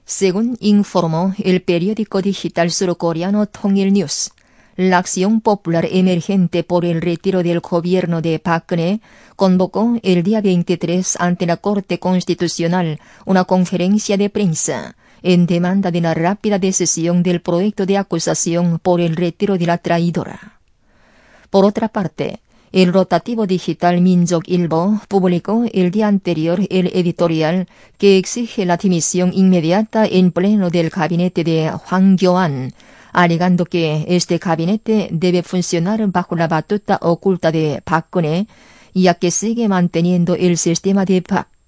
Según informó el periódico digital surcoreano Tongil News, la Acción Popular Emergente por el Retiro del Gobierno de Park Geun-hye convocó el día 23 ante la Corte Constitucional una conferencia de prensa en demanda de la rápida decisión del proyecto de acusación por el retiro de la traidora. Por otra parte, el rotativo digital Minjok-ilbo publicó el día anterior el editorial que exige la dimisión inmediata en pleno del gabinete de Hwang Kyo-an, alegando que este gabinete debe funcionar bajo la batuta oculta de Park Geun-hye, ya que sigue manteniendo el sistema de